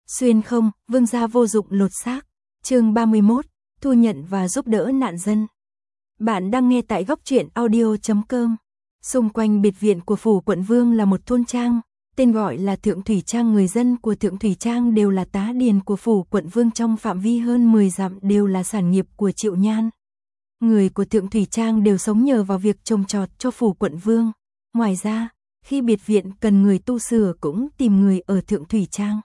Xuyên không, vương gia vô dụng lột xác. Chương 31, thu nhận và giúp đỡ nạn dân. Bạn đang nghe tại góc truyện audio.com. Xung quanh biệt viện của phủ quận Vương là một thôn trang, tên gọi là Thượng Thủy Trang. Người dân của Thượng Thủy Trang đều là tá điền của phủ quận Vương, trong phạm vi hơn 10 dặm đều là sản nghiệp của Triệu Nhan. Người của Thượng Thủy Trang đều sống nhờ vào việc trồng trọt cho phủ quận Vương. Ngoài ra, khi biệt viện cần người tu sửa cũng tìm người ở Thượng Thủy Trang.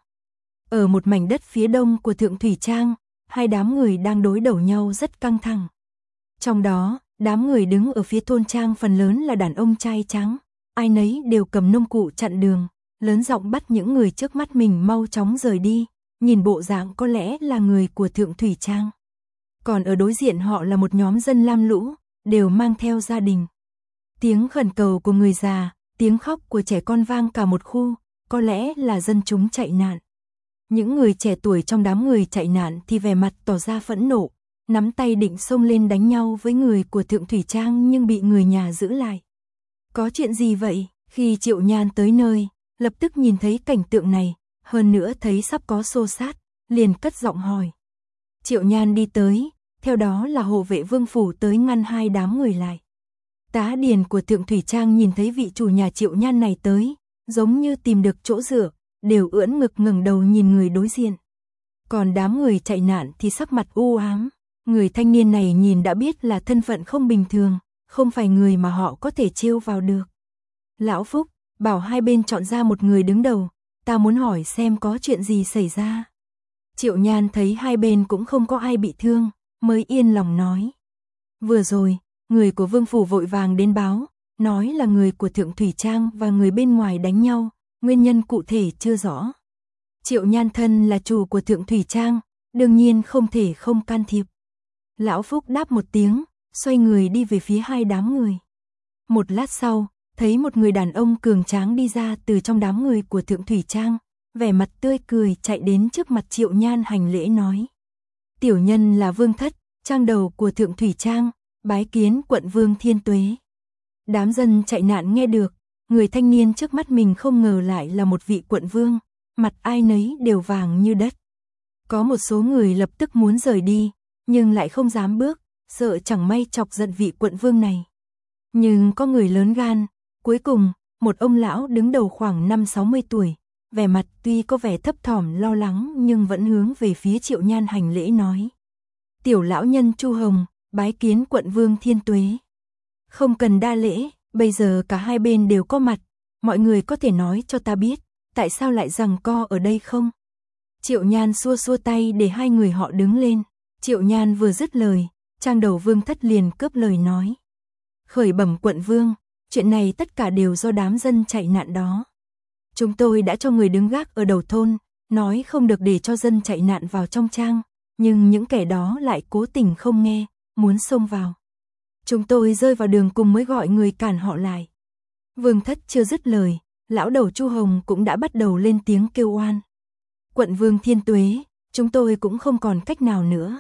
Ở một mảnh đất phía đông của Thượng Thủy Trang, hai đám người đang đối đầu nhau rất căng thẳng. Trong đó, đám người đứng ở phía thôn trang phần lớn là đàn ông trai trắng, ai nấy đều cầm nông cụ chặn đường, lớn giọng bắt những người trước mắt mình mau chóng rời đi, nhìn bộ dạng có lẽ là người của Thượng Thủy Trang. Còn ở đối diện họ là một nhóm dân lam lũ, đều mang theo gia đình. Tiếng khẩn cầu của người già, tiếng khóc của trẻ con vang cả một khu, có lẽ là dân chúng chạy nạn. Những người trẻ tuổi trong đám người chạy nạn thì vẻ mặt tỏ ra phẫn nộ, nắm tay định xông lên đánh nhau với người của Thượng Thủy Trang nhưng bị người nhà giữ lại. Có chuyện gì vậy? Khi Triệu Nhan tới nơi, lập tức nhìn thấy cảnh tượng này, hơn nữa thấy sắp có xô xát, liền cất giọng hỏi. Triệu Nhan đi tới, theo đó là hộ vệ Vương phủ tới ngăn hai đám người lại. Tá điền của Thượng Thủy Trang nhìn thấy vị chủ nhà Triệu Nhan này tới, giống như tìm được chỗ dựa, đều ưỡn ngực ngẩng đầu nhìn người đối diện. Còn đám người chạy nạn thì sắc mặt u ám, người thanh niên này nhìn đã biết là thân phận không bình thường, không phải người mà họ có thể trêu vào được. Lão Phúc, bảo hai bên chọn ra một người đứng đầu, ta muốn hỏi xem có chuyện gì xảy ra. Triệu Nhan thấy hai bên cũng không có ai bị thương, mới yên lòng nói. Vừa rồi, người của Vương phủ vội vàng đến báo, nói là người của Thượng Thủy Trang và người bên ngoài đánh nhau, nguyên nhân cụ thể chưa rõ. Triệu Nhan thân là chủ của Thượng Thủy Trang, đương nhiên không thể không can thiệp. Lão Phúc đáp một tiếng, xoay người đi về phía hai đám người. Một lát sau, thấy một người đàn ông cường tráng đi ra từ trong đám người của Thượng Thủy Trang, vẻ mặt tươi cười chạy đến trước mặt Triệu Nhan hành lễ nói. Tiểu nhân là Vương Thất, trang đầu của Thượng Thủy Trang, bái kiến quận Vương Thiên Tuế. Đám dân chạy nạn nghe được, người thanh niên trước mắt mình không ngờ lại là một vị quận vương, mặt ai nấy đều vàng như đất. Có một số người lập tức muốn rời đi, nhưng lại không dám bước, sợ chẳng may chọc giận vị quận vương này. Nhưng có người lớn gan, cuối cùng, một ông lão đứng đầu khoảng 50-60 tuổi, vẻ mặt tuy có vẻ thấp thỏm lo lắng nhưng vẫn hướng về phía Triệu Nhan hành lễ nói. Tiểu lão nhân Chu Hồng, bái kiến quận Vương Thiên Tuế. Không cần đa lễ, bây giờ cả hai bên đều có mặt, mọi người có thể nói cho ta biết, tại sao lại giằng co ở đây không? Triệu Nhan xua xua tay để hai người họ đứng lên. Triệu Nhan vừa dứt lời, trang đầu Vương Thất liền cướp lời nói. Khởi bẩm quận Vương, chuyện này tất cả đều do đám dân chạy nạn đó. Chúng tôi đã cho người đứng gác ở đầu thôn, nói không được để cho dân chạy nạn vào trong trang, nhưng những kẻ đó lại cố tình không nghe, muốn xông vào. Chúng tôi rơi vào đường cùng mới gọi người cản họ lại. Vương Thất chưa dứt lời, lão đầu Chu Hồng cũng đã bắt đầu lên tiếng kêu oan. Quận Vương Thiên Tuế, chúng tôi cũng không còn cách nào nữa.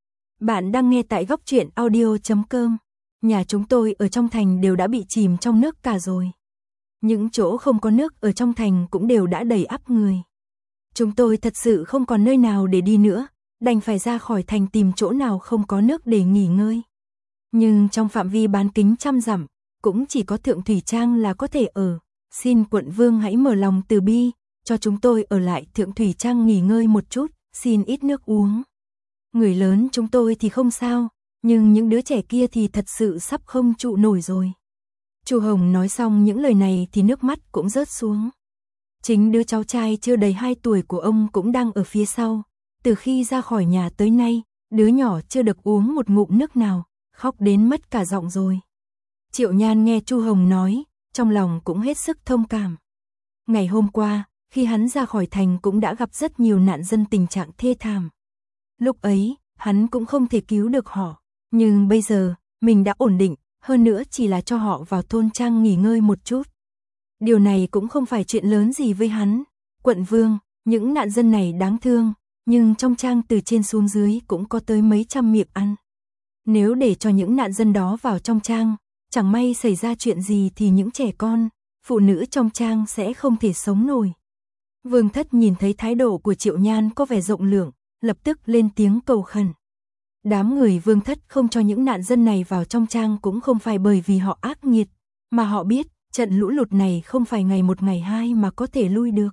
Bạn đang nghe tại góc truyện audio.com. Nhà chúng tôi ở trong thành đều đã bị chìm trong nước cả rồi. Những chỗ không có nước ở trong thành cũng đều đã đầy ắp người. Chúng tôi thật sự không còn nơi nào để đi nữa, đành phải ra khỏi thành tìm chỗ nào không có nước để nghỉ ngơi. Nhưng trong phạm vi bán kính 100 dặm, cũng chỉ có Thượng Thủy Trang là có thể ở. Xin quận Vương hãy mở lòng từ bi, cho chúng tôi ở lại Thượng Thủy Trang nghỉ ngơi một chút, xin ít nước uống. Người lớn chúng tôi thì không sao, nhưng những đứa trẻ kia thì thật sự sắp không trụ nổi rồi. Chu Hồng nói xong những lời này thì nước mắt cũng rớt xuống. Chính đứa cháu trai chưa đầy 2 tuổi của ông cũng đang ở phía sau. Từ khi ra khỏi nhà tới nay, đứa nhỏ chưa được uống một ngụm nước nào, khóc đến mất cả giọng rồi. Triệu Nhan nghe Chu Hồng nói, trong lòng cũng hết sức thông cảm. Ngày hôm qua, khi hắn ra khỏi thành cũng đã gặp rất nhiều nạn dân tình trạng thê thảm. Lúc ấy, hắn cũng không thể cứu được họ, nhưng bây giờ, mình đã ổn định, hơn nữa chỉ là cho họ vào thôn trang nghỉ ngơi một chút. Điều này cũng không phải chuyện lớn gì với hắn. Quận Vương, những nạn dân này đáng thương, nhưng trong trang từ trên xuống dưới cũng có tới mấy trăm miệng ăn. Nếu để cho những nạn dân đó vào trong trang, chẳng may xảy ra chuyện gì thì những trẻ con, phụ nữ trong trang sẽ không thể sống nổi. Vương Thất nhìn thấy thái độ của Triệu Nhan có vẻ rộng lượng, lập tức lên tiếng cầu khẩn. Đám người Vương Thất không cho những nạn dân này vào trong trang cũng không phải bởi vì họ ác nghiệt, mà họ biết trận lũ lụt này không phải ngày một ngày hai mà có thể lui được.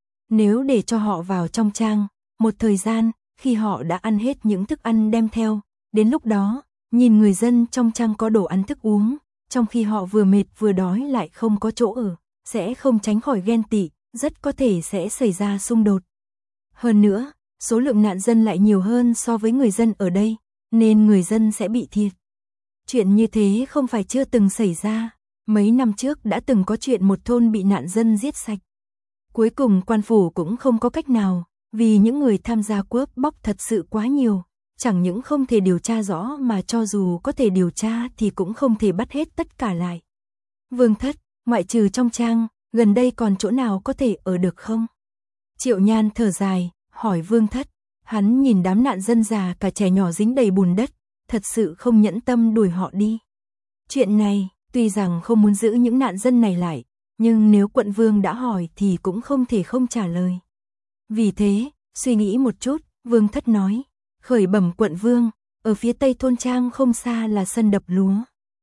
Nếu để cho họ vào trong trang, một thời gian, khi họ đã ăn hết những thức ăn đem theo, đến lúc đó, nhìn người dân trong trang có đồ ăn thức uống, trong khi họ vừa mệt vừa đói lại không có chỗ ở, sẽ không tránh khỏi ghen tị, rất có thể sẽ xảy ra xung đột. Hơn nữa, số lượng nạn dân lại nhiều hơn so với người dân ở đây, nên người dân sẽ bị thiệt. Chuyện như thế không phải chưa từng xảy ra, mấy năm trước đã từng có chuyện một thôn bị nạn dân giết sạch. Cuối cùng quan phủ cũng không có cách nào, vì những người tham gia cướp bóc thật sự quá nhiều, chẳng những không thể điều tra rõ mà cho dù có thể điều tra thì cũng không thể bắt hết tất cả lại. Vương Thất, ngoại trừ trong trang, gần đây còn chỗ nào có thể ở được không? Triệu Nhan thở dài, hỏi Vương Thất, hắn nhìn đám nạn dân già cả trẻ nhỏ dính đầy bùn đất, thật sự không nhẫn tâm đuổi họ đi. Chuyện này, tuy rằng không muốn giữ những nạn dân này lại, nhưng nếu quận vương đã hỏi thì cũng không thể không trả lời. Vì thế, suy nghĩ một chút, Vương Thất nói, khởi bẩm quận vương, ở phía tây thôn trang không xa là sân đập lúa.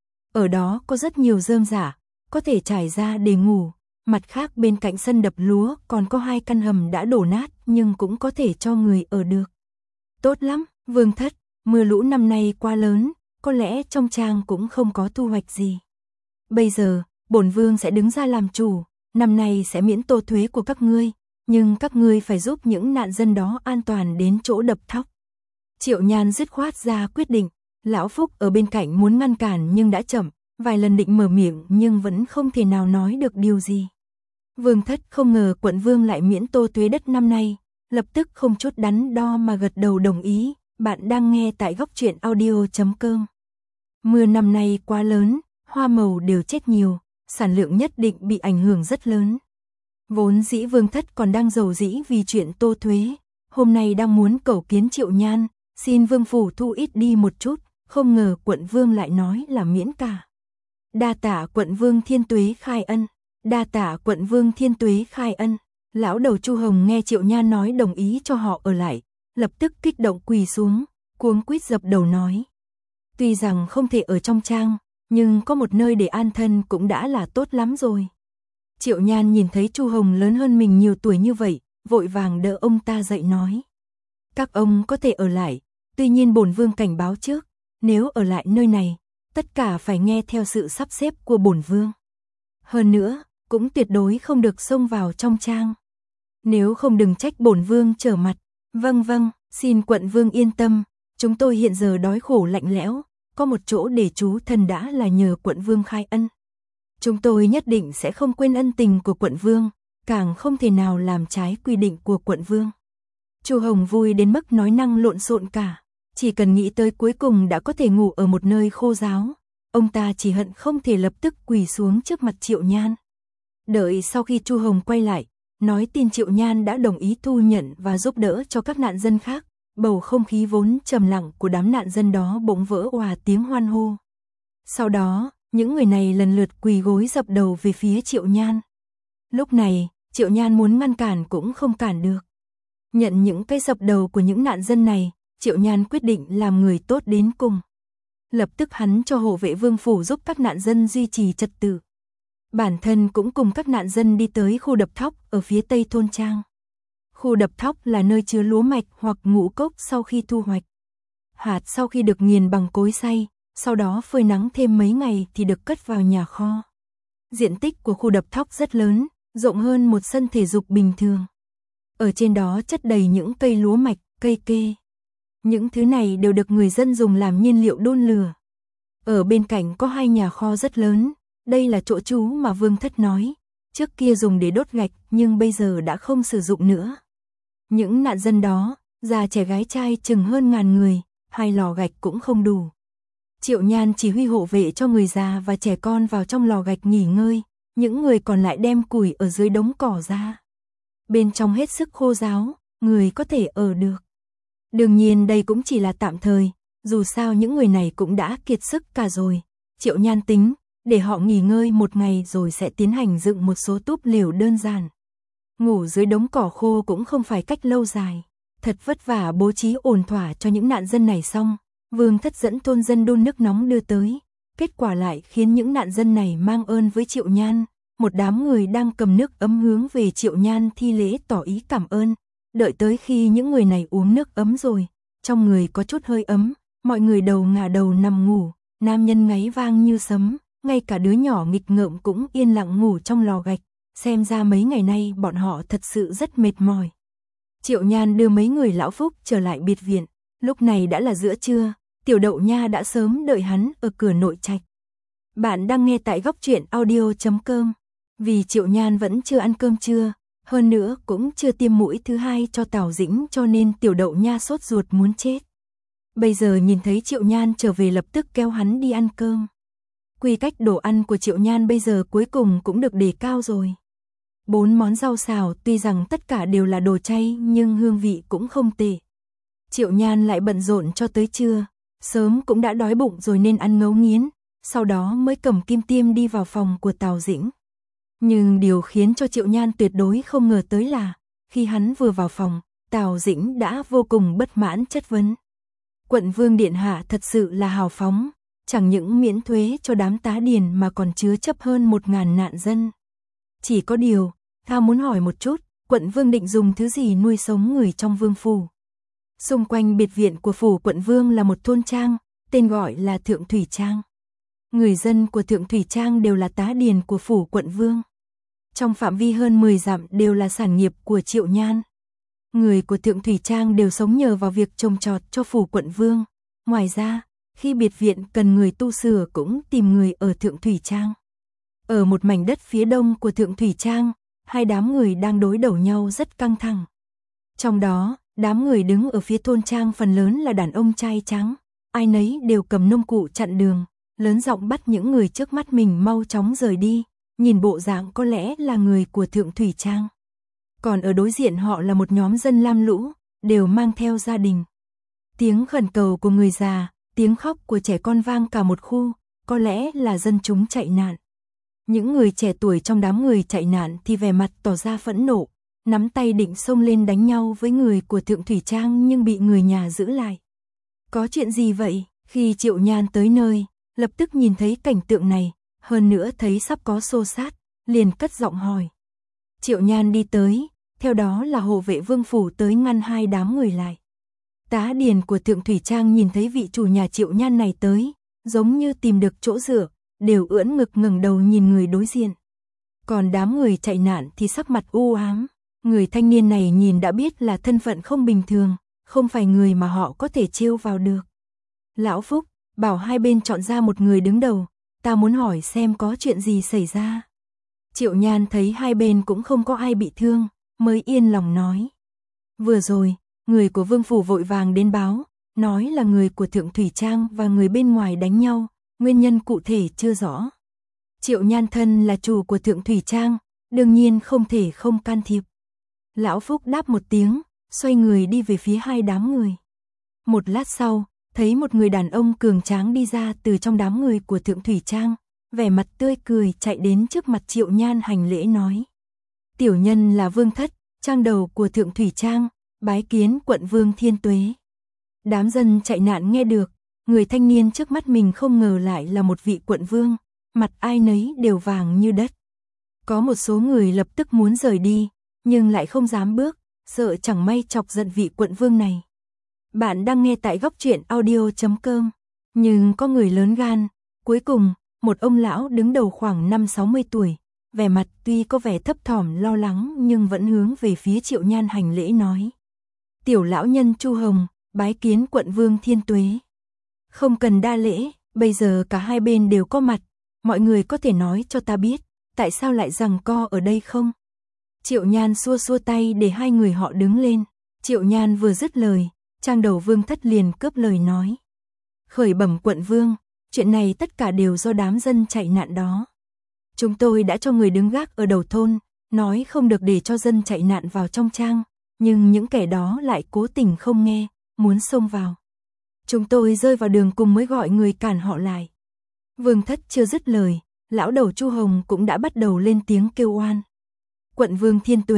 Ở đó có rất nhiều rơm rả, có thể trải ra để ngủ. Mặt khác bên cạnh sân đập lúa còn có 2 căn hầm đã đổ nát nhưng cũng có thể cho người ở được. Tốt lắm, Vương Thất, mưa lũ năm nay quá lớn, có lẽ trong trang cũng không có thu hoạch gì. Bây giờ, bổn vương sẽ đứng ra làm chủ, năm nay sẽ miễn tô thuế của các ngươi, nhưng các ngươi phải giúp những nạn dân đó an toàn đến chỗ đập thóc. Triệu Nhan dứt khoát ra quyết định, Lão Phúc ở bên cạnh muốn ngăn cản nhưng đã chậm, vài lần định mở miệng nhưng vẫn không thể nào nói được điều gì. Vương Thất không ngờ quận vương lại miễn tô thuế đất năm nay, lập tức không chút đắn đo mà gật đầu đồng ý. Bạn đang nghe tại góc truyện audio.com. Mưa năm nay quá lớn, hoa màu đều chết nhiều, sản lượng nhất định bị ảnh hưởng rất lớn. Vốn dĩ Vương Thất còn đang rầu rĩ vì chuyện tô thuế, hôm nay đang muốn cầu kiến Triệu Nhan, xin vương phủ thu ít đi một chút, không ngờ quận vương lại nói là miễn cả. Đa tạ quận vương thiên tuế khai ân, đa tạ quận vương thiên tuế khai ân. Lão đầu Chu Hồng nghe Triệu Nhan nói đồng ý cho họ ở lại, lập tức kích động quỳ xuống, cuống quýt dập đầu nói. Tuy rằng không thể ở trong trang, nhưng có một nơi để an thân cũng đã là tốt lắm rồi. Triệu Nhan nhìn thấy Chu Hồng lớn hơn mình nhiều tuổi như vậy, vội vàng đỡ ông ta dậy nói. Các ông có thể ở lại, tuy nhiên bổn vương cảnh báo trước, nếu ở lại nơi này, tất cả phải nghe theo sự sắp xếp của bổn vương. Hơn nữa, cũng tuyệt đối không được xông vào trong trang. Nếu không đừng trách bổn vương trở mặt. Vâng vâng, xin quận vương yên tâm, chúng tôi hiện giờ đói khổ lạnh lẽo, có một chỗ để trú thân đã là nhờ quận vương khai ân. Chúng tôi nhất định sẽ không quên ân tình của quận vương, càng không thể nào làm trái quy định của quận vương. Chu Hồng vui đến mức nói năng lộn xộn cả, chỉ cần nghĩ tới cuối cùng đã có thể ngủ ở một nơi khô ráo, ông ta chỉ hận không thể lập tức quỳ xuống trước mặt Triệu Nhan. Đợi sau khi Chu Hồng quay lại, nói tin Triệu Nhan đã đồng ý thu nhận và giúp đỡ cho các nạn dân khác, bầu không khí vốn trầm lặng của đám nạn dân đó bỗng vỡ òa tiếng hoan hô. Sau đó, những người này lần lượt quỳ gối dập đầu về phía Triệu Nhan. Lúc này, Triệu Nhan muốn ngăn cản cũng không cản được. Nhận những cái dập đầu của những nạn dân này, Triệu Nhan quyết định làm người tốt đến cùng. Lập tức hắn cho hộ vệ vương phủ giúp các nạn dân duy trì trật tự. Bản thân cũng cùng các nạn dân đi tới khu đập thóc ở phía tây thôn trang. Khu đập thóc là nơi chứa lúa mạch hoặc ngũ cốc sau khi thu hoạch. Hạt sau khi được nghiền bằng cối xay, sau đó phơi nắng thêm mấy ngày thì được cất vào nhà kho. Diện tích của khu đập thóc rất lớn, rộng hơn một sân thể dục bình thường. Ở trên đó chất đầy những cây lúa mạch, cây kê. Những thứ này đều được người dân dùng làm nhiên liệu đun lửa. Ở bên cạnh có 2 nhà kho rất lớn, đây là chỗ trú mà Vương Thất nói, trước kia dùng để đốt gạch nhưng bây giờ đã không sử dụng nữa. Những nạn dân đó, già trẻ gái trai chừng hơn 1000 người, 2 lò gạch cũng không đủ. Triệu Nhan chỉ huy hộ vệ cho người già và trẻ con vào trong lò gạch nghỉ ngơi, những người còn lại đem củi ở dưới đống cỏ ra. Bên trong hết sức khô ráo, người có thể ở được. Đương nhiên đây cũng chỉ là tạm thời, dù sao những người này cũng đã kiệt sức cả rồi. Triệu Nhan tính, để họ nghỉ ngơi một ngày rồi sẽ tiến hành dựng một số túp lều đơn giản. Ngủ dưới đống cỏ khô cũng không phải cách lâu dài. Thật vất vả bố trí ổn thỏa cho những nạn dân này xong, Vương Thất dẫn thôn dân đun nước nóng đưa tới. Kết quả lại khiến những nạn dân này mang ơn với Triệu Nhan. Một đám người đang cầm nước ấm hướng về Triệu Nhan thi lễ tỏ ý cảm ơn. Đợi tới khi những người này uống nước ấm rồi, trong người có chút hơi ấm, mọi người đầu ngả đầu nằm ngủ, nam nhân ngáy vang như sấm, ngay cả đứa nhỏ nghịch ngợm cũng yên lặng ngủ trong lò gạch, xem ra mấy ngày nay bọn họ thật sự rất mệt mỏi. Triệu Nhan đưa mấy người lão Phúc trở lại biệt viện, lúc này đã là giữa trưa, Tiểu Đậu Nha đã sớm đợi hắn ở cửa nội trạch. Bạn đang nghe tại góc truyện audio.com. Vì Triệu Nhan vẫn chưa ăn cơm trưa, hơn nữa cũng chưa tiêm mũi thứ 2 cho Tào Dĩnh cho nên Tiểu Đậu Nha sốt ruột muốn chết. Bây giờ nhìn thấy Triệu Nhan trở về lập tức kéo hắn đi ăn cơm. Quy cách đồ ăn của Triệu Nhan bây giờ cuối cùng cũng được đề cao rồi. 4 món rau xào tuy rằng tất cả đều là đồ chay nhưng hương vị cũng không tệ. Triệu Nhan lại bận rộn cho tới trưa, sớm cũng đã đói bụng rồi nên ăn ngấu nghiến, sau đó mới cầm kim tiêm đi vào phòng của Tào Dĩnh. Nhưng điều khiến cho Triệu Nhan tuyệt đối không ngờ tới là, khi hắn vừa vào phòng, Tào Dĩnh đã vô cùng bất mãn chất vấn. Quận Vương Điện Hạ thật sự là hào phóng, chẳng những miễn thuế cho đám tá điền mà còn chứa chấp hơn 1000 nạn dân. Chỉ có điều, ta muốn hỏi một chút, quận Vương định dùng thứ gì nuôi sống người trong vương phủ? Xung quanh biệt viện của phủ quận Vương là một thôn trang, tên gọi là Thượng Thủy Trang. Người dân của Thượng Thủy Trang đều là tá điền của phủ quận Vương. Trong phạm vi hơn 10 dặm đều là sản nghiệp của Triệu Nhan. Người của Thượng Thủy Trang đều sống nhờ vào việc trồng trọt cho phủ quận Vương. Ngoài ra, khi biệt viện cần người tu sửa cũng tìm người ở Thượng Thủy Trang. Ở một mảnh đất phía đông của Thượng Thủy Trang, hai đám người đang đối đầu nhau rất căng thẳng. Trong đó, đám người đứng ở phía thôn trang phần lớn là đàn ông trai trắng, ai nấy đều cầm nông cụ chặn đường, lớn giọng bắt những người trước mắt mình mau chóng rời đi, nhìn bộ dạng có lẽ là người của Thượng Thủy Trang. Còn ở đối diện họ là một nhóm dân lam lũ, đều mang theo gia đình. Tiếng khẩn cầu của người già, tiếng khóc của trẻ con vang cả một khu, có lẽ là dân chúng chạy nạn. Những người trẻ tuổi trong đám người chạy nạn thì vẻ mặt tỏ ra phẫn nộ, nắm tay định xông lên đánh nhau với người của Thượng Thủy Trang nhưng bị người nhà giữ lại. Có chuyện gì vậy? Khi Triệu Nhan tới nơi, lập tức nhìn thấy cảnh tượng này, hơn nữa thấy sắp có xô xát, liền cất giọng hỏi. Triệu Nhan đi tới, theo đó là hộ vệ vương phủ tới ngăn hai đám người lại. Tá điền của Thượng Thủy Trang nhìn thấy vị chủ nhà Triệu Nhan này tới, giống như tìm được chỗ dựa, đều ưỡn ngực ngẩng đầu nhìn người đối diện. Còn đám người chạy nạn thì sắc mặt u ám, người thanh niên này nhìn đã biết là thân phận không bình thường, không phải người mà họ có thể trêu vào được. Lão Phúc, bảo hai bên chọn ra một người đứng đầu, ta muốn hỏi xem có chuyện gì xảy ra. Triệu Nhan thấy hai bên cũng không có ai bị thương, mới yên lòng nói. Vừa rồi, người của vương phủ vội vàng đến báo, nói là người của Thượng Thủy Trang và người bên ngoài đánh nhau, nguyên nhân cụ thể chưa rõ. Triệu Nhan thân là chủ của Thượng Thủy Trang, đương nhiên không thể không can thiệp. Lão Phúc đáp một tiếng, xoay người đi về phía hai đám người. Một lát sau, thấy một người đàn ông cường tráng đi ra từ trong đám người của Thượng Thủy Trang, vẻ mặt tươi cười chạy đến trước mặt Triệu Nhan hành lễ nói. Tiểu nhân là Vương Thất, trang đầu của Thượng Thủy Trang, bái kiến quận Vương Thiên Tuế. Đám dân chạy nạn nghe được, người thanh niên trước mắt mình không ngờ lại là một vị quận vương, mặt ai nấy đều vàng như đất. Có một số người lập tức muốn rời đi, nhưng lại không dám bước, sợ chẳng may chọc giận vị quận vương này. Bạn đang nghe tại góc truyện audio.com, nhưng có người lớn gan. Cuối cùng, một ông lão đứng đầu khoảng 50-60 tuổi, vẻ mặt tuy có vẻ thấp thỏm lo lắng nhưng vẫn hướng về phía Triệu Nhan hành lễ nói. Tiểu lão nhân Chu Hồng, bái kiến quận Vương Thiên Tuế. Không cần đa lễ, bây giờ cả hai bên đều có mặt, mọi người có thể nói cho ta biết, tại sao lại giằng co ở đây không? Triệu Nhan xua xua tay để hai người họ đứng lên. Triệu Nhan vừa dứt lời, trang đầu Vương Thất liền cướp lời nói. Khởi bẩm quận Vương, chuyện này tất cả đều do đám dân chạy nạn đó. Chúng tôi đã cho người đứng gác ở đầu thôn, nói không được để cho dân chạy nạn vào trong trang, nhưng những kẻ đó lại cố tình không nghe, muốn xông vào. Chúng tôi rơi vào đường cùng mới gọi người cản họ lại. Vương Thất chưa dứt lời, lão đầu Chu Hồng cũng đã bắt đầu lên tiếng kêu oan. Quận Vương Thiên Tuế,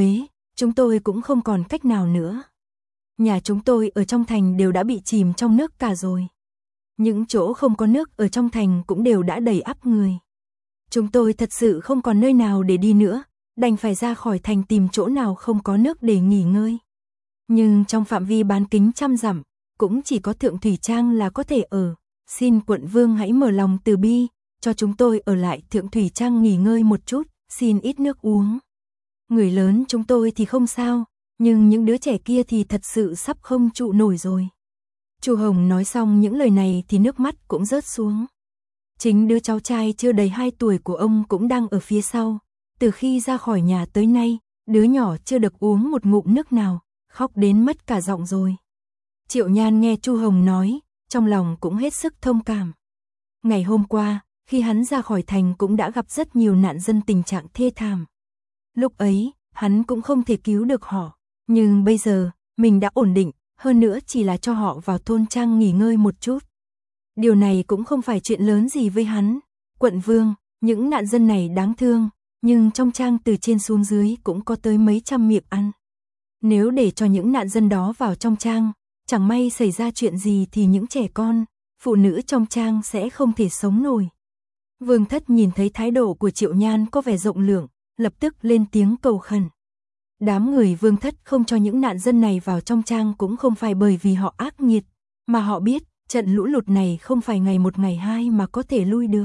chúng tôi cũng không còn cách nào nữa. Nhà chúng tôi ở trong thành đều đã bị chìm trong nước cả rồi. Những chỗ không có nước ở trong thành cũng đều đã đầy ắp người. Chúng tôi thật sự không còn nơi nào để đi nữa, đành phải ra khỏi thành tìm chỗ nào không có nước để nghỉ ngơi. Nhưng trong phạm vi bán kính 100 dặm, cũng chỉ có Thượng Thủy Trang là có thể ở. Xin quận vương hãy mở lòng từ bi, cho chúng tôi ở lại Thượng Thủy Trang nghỉ ngơi một chút, xin ít nước uống. Người lớn chúng tôi thì không sao, nhưng những đứa trẻ kia thì thật sự sắp không trụ nổi rồi. Chu Hồng nói xong những lời này thì nước mắt cũng rớt xuống. Chính đứa cháu trai chưa đầy 2 tuổi của ông cũng đang ở phía sau. Từ khi ra khỏi nhà tới nay, đứa nhỏ chưa được uống một ngụm nước nào, khóc đến mất cả giọng rồi. Triệu Nhan nghe Chu Hồng nói, trong lòng cũng hết sức thông cảm. Ngày hôm qua, khi hắn ra khỏi thành cũng đã gặp rất nhiều nạn dân tình trạng thê thảm. Lúc ấy, hắn cũng không thể cứu được họ, nhưng bây giờ, mình đã ổn định, hơn nữa chỉ là cho họ vào thôn trang nghỉ ngơi một chút. Điều này cũng không phải chuyện lớn gì với hắn. Quận vương, những nạn dân này đáng thương, nhưng trong trang từ trên xuống dưới cũng có tới mấy trăm miệng ăn. Nếu để cho những nạn dân đó vào trong trang, chẳng may xảy ra chuyện gì thì những trẻ con, phụ nữ trong trang sẽ không thể sống nổi. Vương Thất nhìn thấy thái độ của Triệu Nhan có vẻ rộng lượng, lập tức lên tiếng cầu khẩn. Đám người Vương Thất không cho những nạn dân này vào trong trang cũng không phải bởi vì họ ác nghiệt, mà họ biết trận lũ lụt này không phải ngày một ngày hai mà có thể lui được.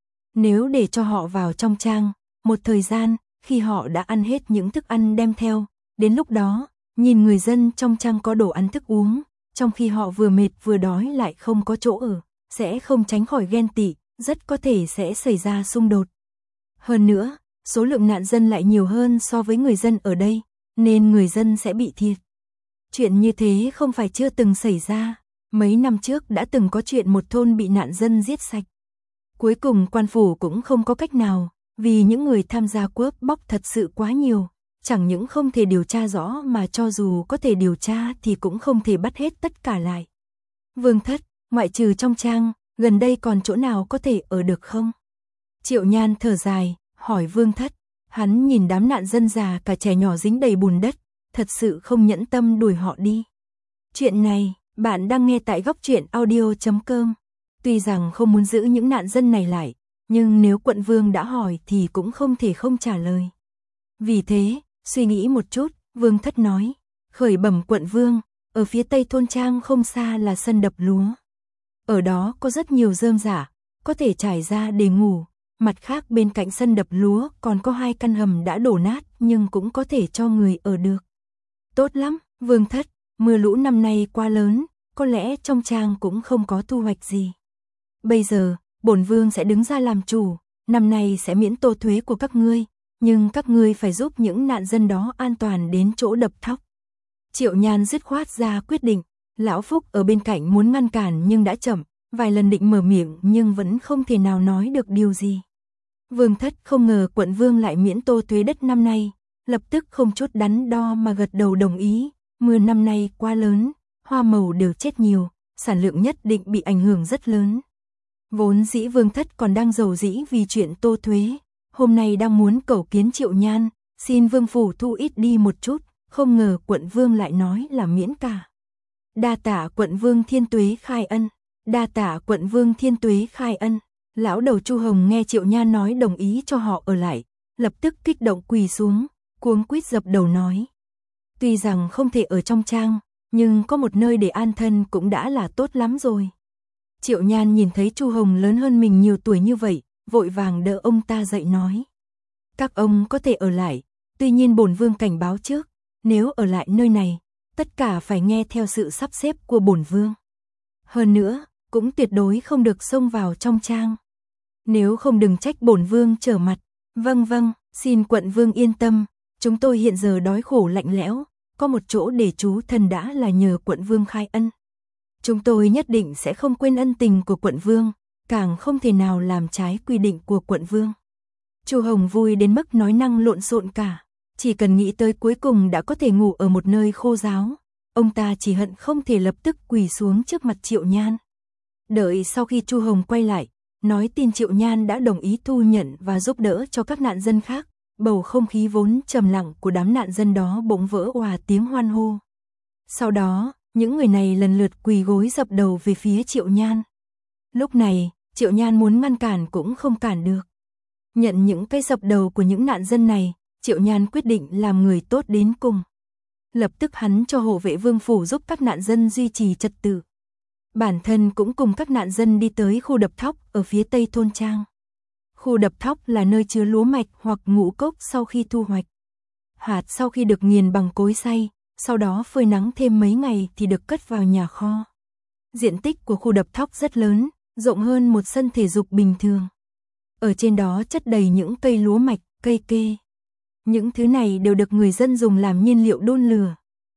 Nếu để cho họ vào trong trang, một thời gian, khi họ đã ăn hết những thức ăn đem theo, đến lúc đó, nhìn người dân trong trang có đồ ăn thức uống, trong khi họ vừa mệt vừa đói lại không có chỗ ở, sẽ không tránh khỏi ghen tị, rất có thể sẽ xảy ra xung đột. Hơn nữa, số lượng nạn dân lại nhiều hơn so với người dân ở đây, nên người dân sẽ bị thiệt. Chuyện như thế không phải chưa từng xảy ra, mấy năm trước đã từng có chuyện một thôn bị nạn dân giết sạch. Cuối cùng quan phủ cũng không có cách nào, vì những người tham gia cướp bóc thật sự quá nhiều, chẳng những không thể điều tra rõ mà cho dù có thể điều tra thì cũng không thể bắt hết tất cả lại. Vương Thất, ngoại trừ trong trang, gần đây còn chỗ nào có thể ở được không? Triệu Nhan thở dài, hỏi Vương Thất. Hắn nhìn đám nạn dân già cả trẻ nhỏ dính đầy bùn đất, thật sự không nhẫn tâm đuổi họ đi. Chuyện này, bạn đang nghe tại Góc Truyện Audio.com. Tuy rằng không muốn giữ những nạn dân này lại, nhưng nếu quận vương đã hỏi thì cũng không thể không trả lời. Vì thế, suy nghĩ một chút, Vương Thất nói, khởi bẩm quận vương, ở phía tây thôn trang không xa là sân đập lúa. Ở đó có rất nhiều rơm rả, có thể trải ra để ngủ. Mặt khác bên cạnh sân đập lúa còn có 2 căn hầm đã đổ nát nhưng cũng có thể cho người ở được. Tốt lắm, Vương Thất, mưa lũ năm nay quá lớn, có lẽ trong trang cũng không có thu hoạch gì. Bây giờ, bổn vương sẽ đứng ra làm chủ, năm nay sẽ miễn tô thuế của các ngươi, nhưng các ngươi phải giúp những nạn dân đó an toàn đến chỗ đập thóc. Triệu Nhan dứt khoát ra quyết định, Lão Phúc ở bên cạnh muốn ngăn cản nhưng đã chậm, vài lần định mở miệng nhưng vẫn không thể nào nói được điều gì. Vương Thất không ngờ quận vương lại miễn tô thuế đất năm nay, lập tức không chút đắn đo mà gật đầu đồng ý, mưa năm nay quá lớn, hoa màu đều chết nhiều, sản lượng nhất định bị ảnh hưởng rất lớn. Vốn dĩ Vương Thất còn đang rầu rĩ vì chuyện tô thuế, hôm nay đang muốn cầu kiến Triệu Nhan, xin vương phủ thu ít đi một chút, không ngờ quận vương lại nói là miễn cả. Đa tạ quận vương thiên tuế khai ân, đa tạ quận vương thiên tuế khai ân. Lão đầu Chu Hồng nghe Triệu Nhan nói đồng ý cho họ ở lại, lập tức kích động quỳ xuống, cuống quýt dập đầu nói. Tuy rằng không thể ở trong trang, nhưng có một nơi để an thân cũng đã là tốt lắm rồi. Triệu Nhan nhìn thấy Chu Hồng lớn hơn mình nhiều tuổi như vậy, vội vàng đỡ ông ta dậy nói. Các ông có thể ở lại, tuy nhiên bổn vương cảnh báo trước, nếu ở lại nơi này, tất cả phải nghe theo sự sắp xếp của bổn vương. Hơn nữa, cũng tuyệt đối không được xông vào trong trang. Nếu không đừng trách bổn vương trở mặt. Vâng vâng, xin quận vương yên tâm, chúng tôi hiện giờ đói khổ lạnh lẽo, có một chỗ để trú thân đã là nhờ quận vương khai ân. Chúng tôi nhất định sẽ không quên ân tình của quận vương, càng không thể nào làm trái quy định của quận vương. Chu Hồng vui đến mức nói năng lộn xộn cả, chỉ cần nghĩ tới cuối cùng đã có thể ngủ ở một nơi khô ráo, ông ta chỉ hận không thể lập tức quỳ xuống trước mặt Triệu Nhan. Đợi sau khi Chu Hồng quay lại, nói tin Triệu Nhan đã đồng ý thu nhận và giúp đỡ cho các nạn dân khác, bầu không khí vốn trầm lặng của đám nạn dân đó bỗng vỡ òa tiếng hoan hô. Sau đó, những người này lần lượt quỳ gối dập đầu về phía Triệu Nhan. Lúc này, Triệu Nhan muốn ngăn cản cũng không cản được. Nhận những cái dập đầu của những nạn dân này, Triệu Nhan quyết định làm người tốt đến cùng. Lập tức hắn cho hộ vệ vương phủ giúp các nạn dân duy trì trật tự. Bản thân cũng cùng các nạn dân đi tới khu đập thóc ở phía tây thôn trang. Khu đập thóc là nơi chứa lúa mạch hoặc ngũ cốc sau khi thu hoạch. Hạt sau khi được nghiền bằng cối xay, sau đó phơi nắng thêm mấy ngày thì được cất vào nhà kho. Diện tích của khu đập thóc rất lớn, rộng hơn một sân thể dục bình thường. Ở trên đó chất đầy những cây lúa mạch, cây kê. Những thứ này đều được người dân dùng làm nhiên liệu đun lửa.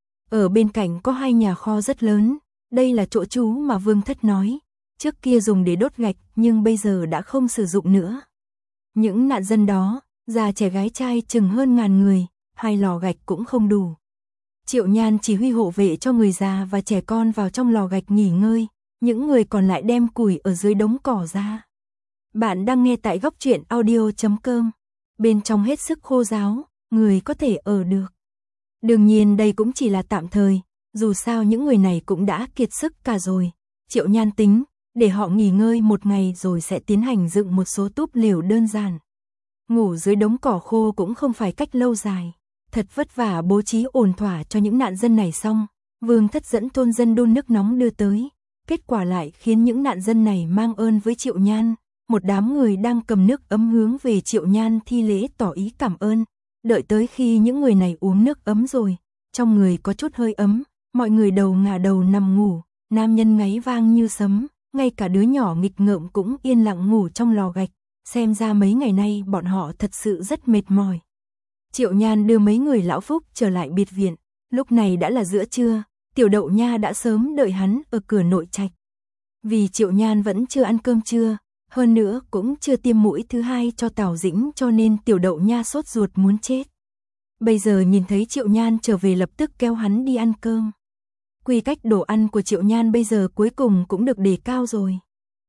Ở bên cạnh có 2 nhà kho rất lớn, đây là chỗ trú mà Vương Thất nói. Trước kia dùng để đốt gạch nhưng bây giờ đã không sử dụng nữa. Những nạn dân đó, già trẻ gái trai chừng hơn 1000 người, 2 lò gạch cũng không đủ. Triệu Nhan chỉ huy hộ vệ cho người già và trẻ con vào trong lò gạch nghỉ ngơi, những người còn lại đem củi ở dưới đống cỏ ra. Bạn đang nghe tại góc truyện audio.com. Bên trong hết sức khô ráo, người có thể ở được. Đương nhiên đây cũng chỉ là tạm thời, dù sao những người này cũng đã kiệt sức cả rồi. Triệu Nhan tính, để họ nghỉ ngơi một ngày rồi sẽ tiến hành dựng một số túp lều đơn giản. Ngủ dưới đống cỏ khô cũng không phải cách lâu dài. Thật vất vả bố trí ổn thỏa cho những nạn dân này xong, Vương Thất dẫn thôn dân đun nước nóng đưa tới. Kết quả lại khiến những nạn dân này mang ơn với Triệu Nhan. Một đám người đang cầm nước ấm hướng về Triệu Nhan thi lễ tỏ ý cảm ơn. Đợi tới khi những người này uống nước ấm rồi, trong người có chút hơi ấm, mọi người đầu ngả đầu nằm ngủ, nam nhân ngáy vang như sấm, ngay cả đứa nhỏ nghịch ngợm cũng yên lặng ngủ trong lò gạch, xem ra mấy ngày nay bọn họ thật sự rất mệt mỏi. Triệu Nhan đưa mấy người lão Phúc trở lại biệt viện, lúc này đã là giữa trưa, Tiểu Đậu Nha đã sớm đợi hắn ở cửa nội trạch. Vì Triệu Nhan vẫn chưa ăn cơm trưa, hơn nữa cũng chưa tiêm mũi thứ 2 cho Tào Dĩnh cho nên Tiểu Đậu Nha sốt ruột muốn chết. Bây giờ nhìn thấy Triệu Nhan trở về lập tức kéo hắn đi ăn cơm. Quy cách đồ ăn của Triệu Nhan bây giờ cuối cùng cũng được đề cao rồi.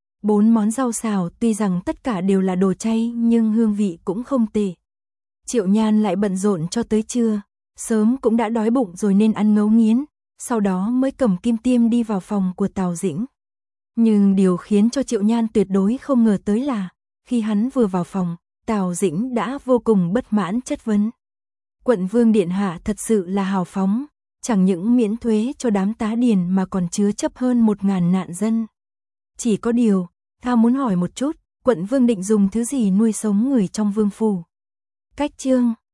4 món rau xào tuy rằng tất cả đều là đồ chay nhưng hương vị cũng không tệ. Triệu Nhan lại bận rộn cho tới trưa, sớm cũng đã đói bụng rồi nên ăn ngấu nghiến, sau đó mới cầm kim tiêm đi vào phòng của Tào Dĩnh. Nhưng điều khiến cho Triệu Nhan tuyệt đối không ngờ tới là, khi hắn vừa vào phòng, Tào Dĩnh đã vô cùng bất mãn chất vấn. Quận Vương Điện Hạ thật sự là hào phóng, chẳng những miễn thuế cho đám tá điền mà còn chứa chấp hơn 1000 nạn dân. Chỉ có điều, ta muốn hỏi một chút, quận Vương định dùng thứ gì nuôi sống người trong vương phủ? Cách chương